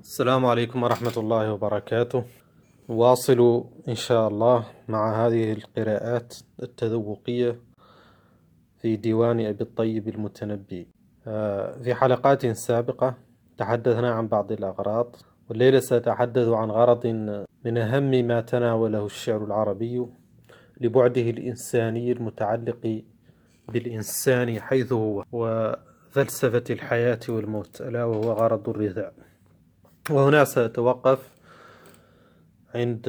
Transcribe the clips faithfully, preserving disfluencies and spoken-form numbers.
السلام عليكم ورحمة الله وبركاته. واصل إن شاء الله مع هذه القراءات التذوقية في ديوان أبي الطيب المتنبي. في حلقات سابقة تحدثنا عن بعض الأغراض، والليلة سأتحدث عن غرض من أهم ما تناوله الشعر العربي لبعده الإنساني المتعلق بالإنسان حيث هو وفلسفة الحياة والموت، ألا وهو غرض الرثاء. وهنا سأتوقف عند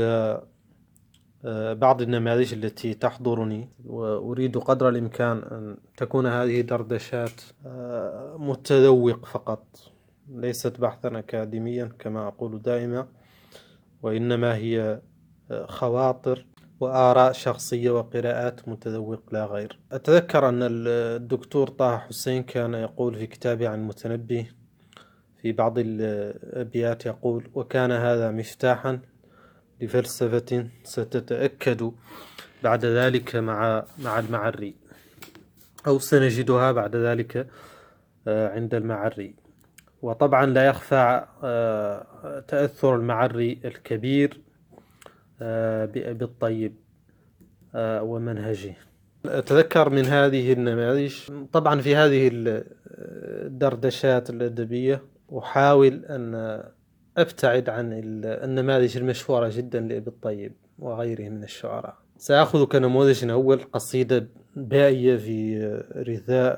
بعض النماذج التي تحضرني، وأريد قدر الإمكان أن تكون هذه دردشات متذوق فقط، ليست بحثا أكاديميا كما أقول دائما، وإنما هي خواطر وآراء شخصية وقراءات متذوق لا غير. أتذكر أن الدكتور طه حسين كان يقول في كتابه عن المتنبي في بعض الأبيات، يقول: وكان هذا مفتاحا لفلسفة ستتأكد بعد ذلك مع مع المعري، أو سنجدها بعد ذلك عند المعري. وطبعا لا يخفى تأثر المعري الكبير بأبي الطيب ومنهجه. أتذكر من هذه النماذج، طبعا في هذه الدردشات الأدبية أحاول أن أبتعد عن النماذج المشهورة جدا لأبي الطيب وغيره من الشعراء. سأخذ كنموذج أول قصيدة بائية في رثاء،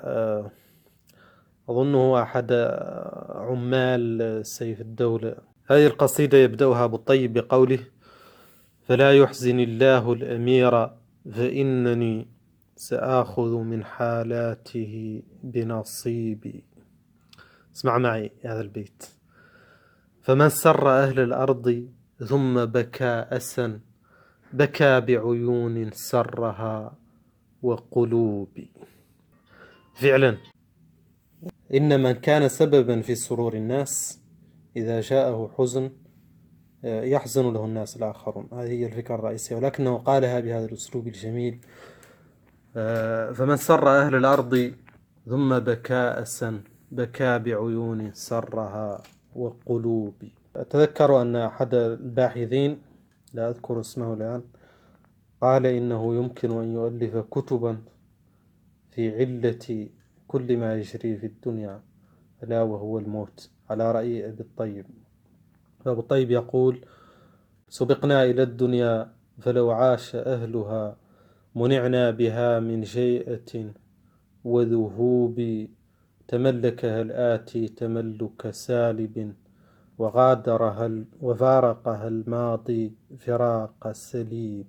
أظنه أحد عمال سيف الدولة. هذه القصيدة يبدأها أبو الطيب بقوله: فلا يحزن الله الأمير فإنني سآخذ من حالاته بنصيبي. اسمع معي هذا البيت: فمن سر أهل الأرض ثم بكى أسا بكى بعيون سرها وقلوب. فعلا إن من كان سببا في سرور الناس إذا جاءه حزن يحزن له الناس الآخرون. هذه هي الفكرة الرئيسية، ولكنه قالها بهذا الأسلوب الجميل: فمن سر أهل الأرض ثم بكى أسا بكى بعيون سرها وقلوب. أتذكر أن أحد الباحثين، لا أذكر اسمه الآن، قال إنه يمكن أن يؤلف كتبا في علة كل ما يجري في الدنيا، ألا وهو الموت، على رأي أبي الطيب. فأبو الطيب يقول: سبقنا إلى الدنيا فلو عاش أهلها منعنا بها من جيئة وذهوب، تملكها الآتي تملك سالب وغادرها وفارقها الماضي فراق سليب،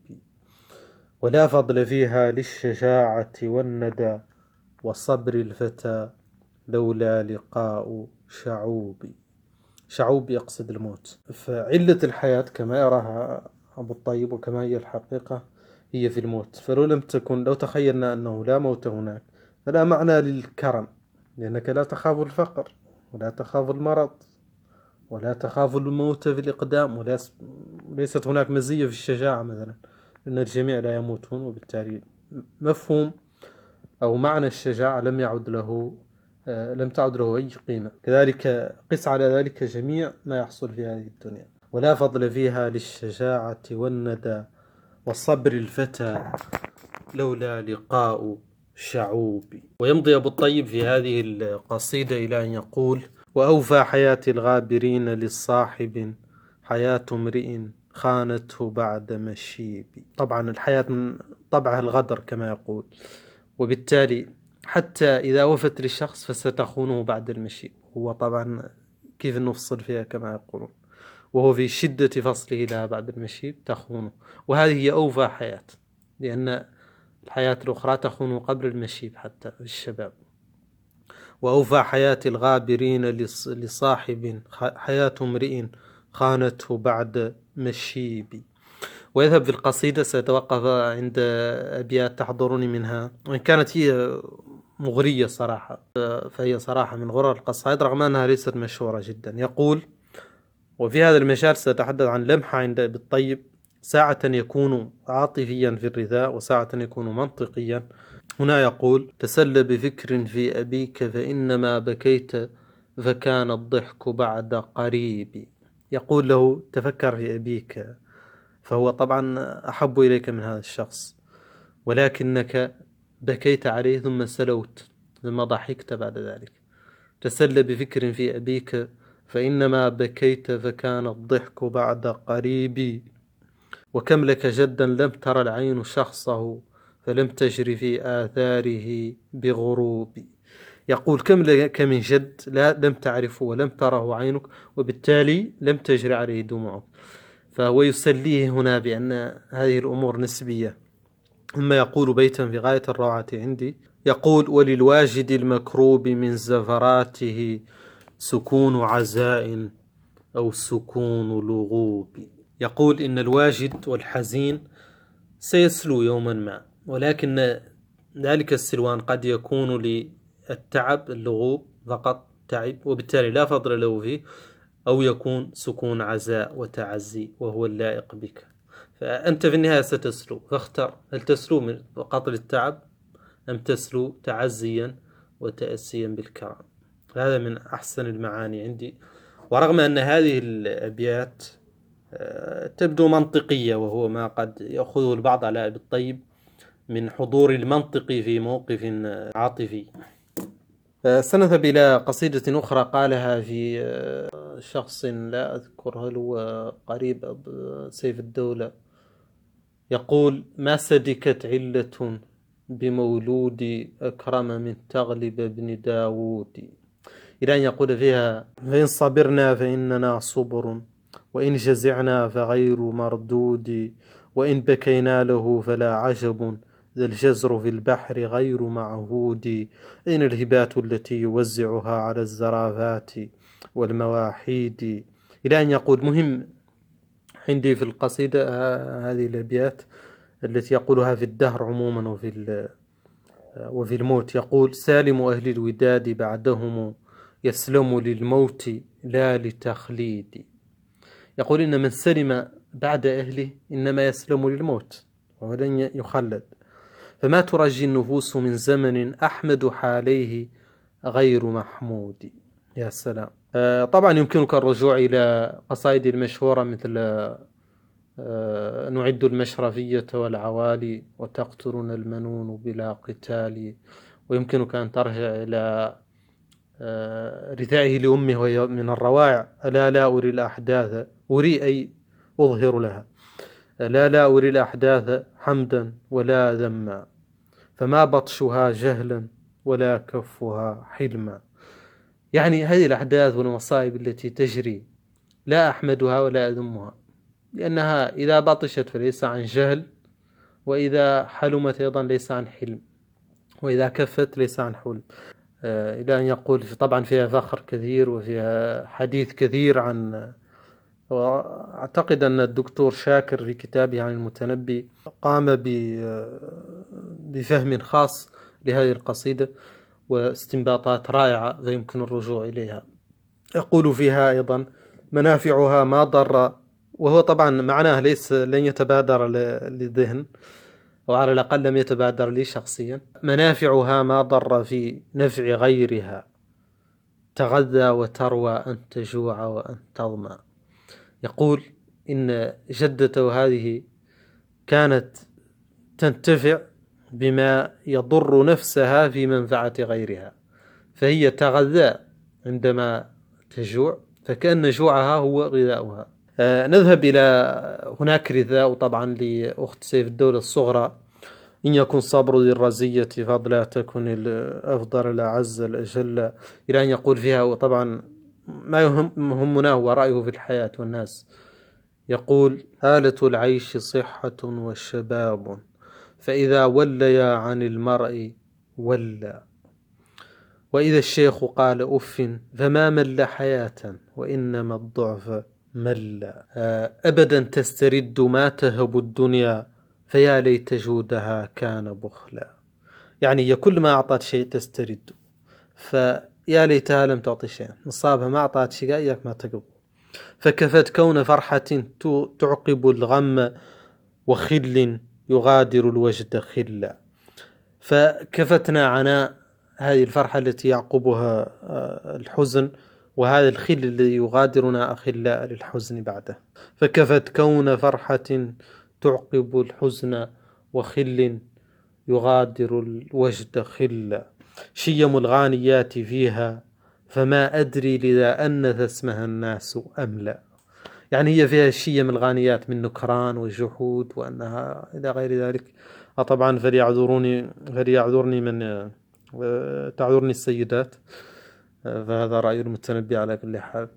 ولا فضل فيها للشجاعة والندى وصبر الفتى لولا لقاء شعوب. شعوب يقصد الموت. فعلة الحياة كما يراها أبو الطيب وكما هي الحقيقة هي في الموت. فلو لم تكن لو تخيلنا أنه لا موت هناك فلا معنى للكرم، لأنك لا تخاف الفقر ولا تخاف المرض ولا تخاف الموت في الإقدام، وليست هناك مزية في الشجاعة مثلا، لأن الجميع لا يموتون، وبالتالي مفهوم أو معنى الشجاعة لم يعد له لم تعد له أي قيمة. كذلك قس على ذلك جميع ما يحصل في هذه الدنيا: ولا فضل فيها للشجاعة والندى وصبر الفتى لولا لقاء شعوب. ويمضي أبو الطيب في هذه القصيدة إلى أن يقول: وأوفى حياة الغابرين للصاحب حياة امرئ خانته بعد مشيب. طبعا الحياة من طبعها الغدر كما يقول، وبالتالي حتى إذا وفت للشخص فستخونه بعد المشيب. هو طبعا كيف نفصل فيها كما يقولون، وهو في شدة فصله لها بعد المشيب تخونه، وهذه هي أوفى حياة، لأن الحياة الأخرى تخون قبل المشيب حتى في الشباب. وأوفى حياة الغابرين لصاحب حياة امرئ خانته بعد مشيب. ويذهب في القصيدة، سأتوقف عند أبيات تحضرني منها، وإن كانت هي مغرية صراحة، فهي صراحة من غرر القصائد رغم أنها ليست مشهورة جدا. يقول: وفي هذا المجال سأتحدث عن لمحة عند أبي الطيب: ساعة يكون عاطفيا في الرثاء وساعة يكون منطقيا. هنا يقول: تسل بفكر في أبيك فإنما بكيت فكان الضحك بعد قريب. يقول له تفكر في أبيك، فهو طبعا أحب إليك من هذا الشخص، ولكنك بكيت عليه ثم سلوت ثم ضحكت بعد ذلك. تسل بفكر في أبيك فإنما بكيت فكان الضحك بعد قريب، وكم لك جدا لم تر العين شخصه فلم تجري في آثاره بغروب. يقول كم لك من جد لا لم تعرفه ولم تره عينك، وبالتالي لم تجري عليه دموعك. فهو يسليه هنا بأن هذه الأمور نسبية. ثم يقول بيتا في غاية الروعة عندي، يقول وللواجد المكروب من زفراته سكون عزاء أو سكون لغوب. يقول إن الواجد والحزين سيسلو يوما ما، ولكن ذلك السلوان قد يكون للتعب اللغوب فقط تعب وبالتالي لا فضل له فيه، أو يكون سكون عزاء وتعزي وهو اللائق بك. فأنت في النهاية ستسلو، فاختر هل تسلو من فقط للتعب أم تسلو تعزيا وتأسيا بالكرم. هذا من أحسن المعاني عندي. ورغم أن هذه الأبيات تبدو منطقية، وهو ما قد يأخذه البعض على أبي الطيب من حضور المنطق في موقف عاطفي. سنذهب إلى قصيدة أخرى قالها في شخص لا أذكر هل هو قريب سيف الدولة. يقول ما سدكت علة بمولود أكرم من تغلب ابن داود، إلى أن يقول فيها فإن صبرنا فإننا صبر، وإن جزعنا فغير مردود، وإن بكينا له فلا عجب، ذا الجزر في البحر غير معهود. أين الهبات التي يوزعها على الزرافات والمواحيد. إلى أن يقول مهم عندي في القصيدة هذه الأبيات التي يقولها في الدهر عموما وفي وفي الموت. يقول سالم أهل الوداد بعدهم يسلم للموت لا لتخليد. يقول إن من سلم بعد أهله إنما يسلم للموت ولن يخلد. فما ترجي النفوس من زمن أحمد حاليه غير محمود. يا سلام. آه طبعا يمكنك الرجوع إلى قصائد المشهورة مثل آه نعد المشرفية والعوالي وتقتلنا المنون بلا قتال، ويمكنك أن ترجع إلى آه رثائه لأمه وهي من الروائع ألا لا أري الأحداث أري أي أظهر لها، لا لا أري الأحداث حمدا ولا ذما، فما بطشها جهلا ولا كفها حلما. يعني هذه الأحداث والمصائب التي تجري لا أحمدها ولا أذمها، لأنها إذا بطشت فليس عن جهل، وإذا حلمت أيضا ليس عن حلم، وإذا كفت ليس عن حلم. آه إلى أن يقول طبعا فيها فخر كثير وفيها حديث كثير عن، وأعتقد أن الدكتور شاكر في كتابه عن المتنبي قام بفهم خاص لهذه القصيدة واستنباطات رائعة ويمكن الرجوع إليها. يقول فيها أيضا منافعها ما ضر، وهو طبعا معناه ليس لن يتبادر للذهن، أو على الأقل لم يتبادر لي شخصيا. منافعها ما ضر في نفع غيرها، تغذى وتروى أن تجوع وأن تظمأ. يقول إن جدته هذه كانت تنتفع بما يضر نفسها في منفعة غيرها، فهي تغذى عندما تجوع، فكأن جوعها هو غذاؤها. آه نذهب إلى هناك رثاء طبعا لأخت سيف الدولة الصغرى، إن يكن صبر ذي الرزية فضلا تكن الأفضل الأعز الأجل، إلى أن يقول فيها وطبعا ما يهمنا هو رأيه في الحياة والناس. يقول آلة العيش صحة والشباب، فإذا وليا عن المرء ولى، وإذا الشيخ قال أف فما مل حياة وإنما الضعف مل. أبدا تسترد ما تهب الدنيا فيا ليت جودها كان بخلا. يعني هي كل ما أعطت شيء تسترد، فيا ليتها لم تعطي شيئا، نصابها ما أعطت شيء إياك ما تقبل. فكفت كون فرحة تعقب الغم وخل يغادر الوجد خلا. فكفتنا عناء هذه الفرحة التي يعقبها الحزن، وهذا الخل الذي يغادرنا أخلاء للحزن بعده. فكفت كون فرحة تعقب الحزن، وخل يغادر الوجد خلا. شيم الغانيات فيها، فما أدري لذا أنث اسمها الناس أم لا. يعني هي فيها شيم الغانيات من نكران وجحود وأنها إلى غير ذلك. طبعا فليعذروني فليعذرني من تعذرني السيدات، فهذا رأي المتنبي على كل حال.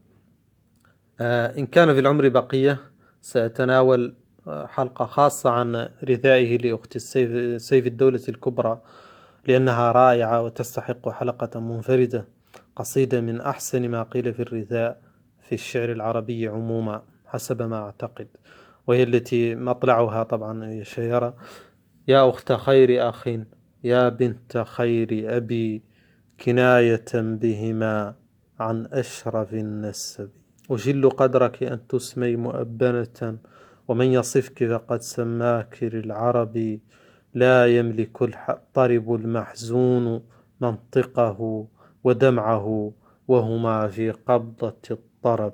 إن كان في العمر بقية سأتناول حلقة خاصة عن رثائه لأخت السيف سيف الدولة الكبرى، لأنها رائعة وتستحق حلقة منفردة. قصيدة من أحسن ما قيل في الرثاء في الشعر العربي عموما حسب ما أعتقد، وهي التي مطلعها طبعا هي شيرة: يا أخت خير أخ، يا بنت خير أبي، كناية بهما عن أشرف النسب. أجل قدرك أن تسمي مؤبنة، ومن يصفك فقد سماك للعرب. لا يملك الطرب المحزون منطقه ودمعه، وهما في قبضة الطرب.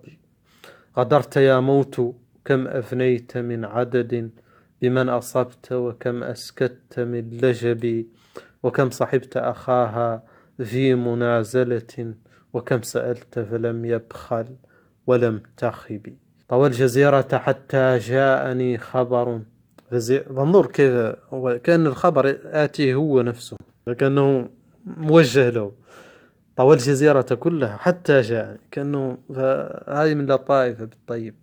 غدرت يا موت، كم أفنيت من عدد بمن أصبت، وكم أسكت من لجب. وكم صحبت أخاها في منازلة، وكم سألت فلم يبخل ولم تخب. طوى الجزيرة حتى جاءني خبر. انظر كيف كأن الخبر آتيه هو نفسه، كأنه موجه له. طوى الجزيرة كلها حتى جاءني، كأنه هذه من لطائف بالطيب.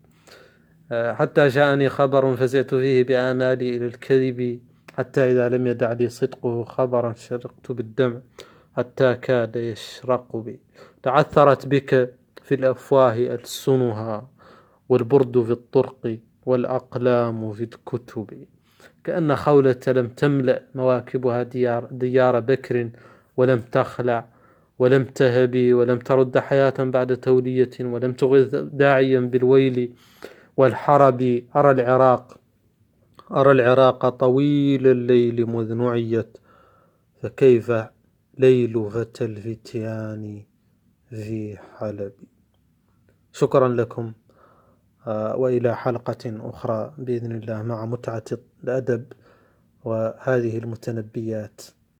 حتى جاءني خبر فزعت فيه بآمالي إلى الكذب، حتى إذا لم يدع لي صدقه خبرا شرقت بالدمع حتى كاد يشرق بي. تعثرت بك في الأفواه ألسنها، والبرد في الطرق والأقلام في الكتب. كأن خولة لم تملأ مواكبها ديار, ديار بكر، ولم تخلع ولم تهبي، ولم ترد حياة بعد تولية، ولم تغث داعيا بالويل والحرب. أرى العراق أرى العراق طويل الليل مذ نعيت، فكيف ليل فتى الفتيان في حلب. شكرا لكم، وإلى حلقة أخرى بإذن الله مع متعة الأدب وهذه المتنبيات.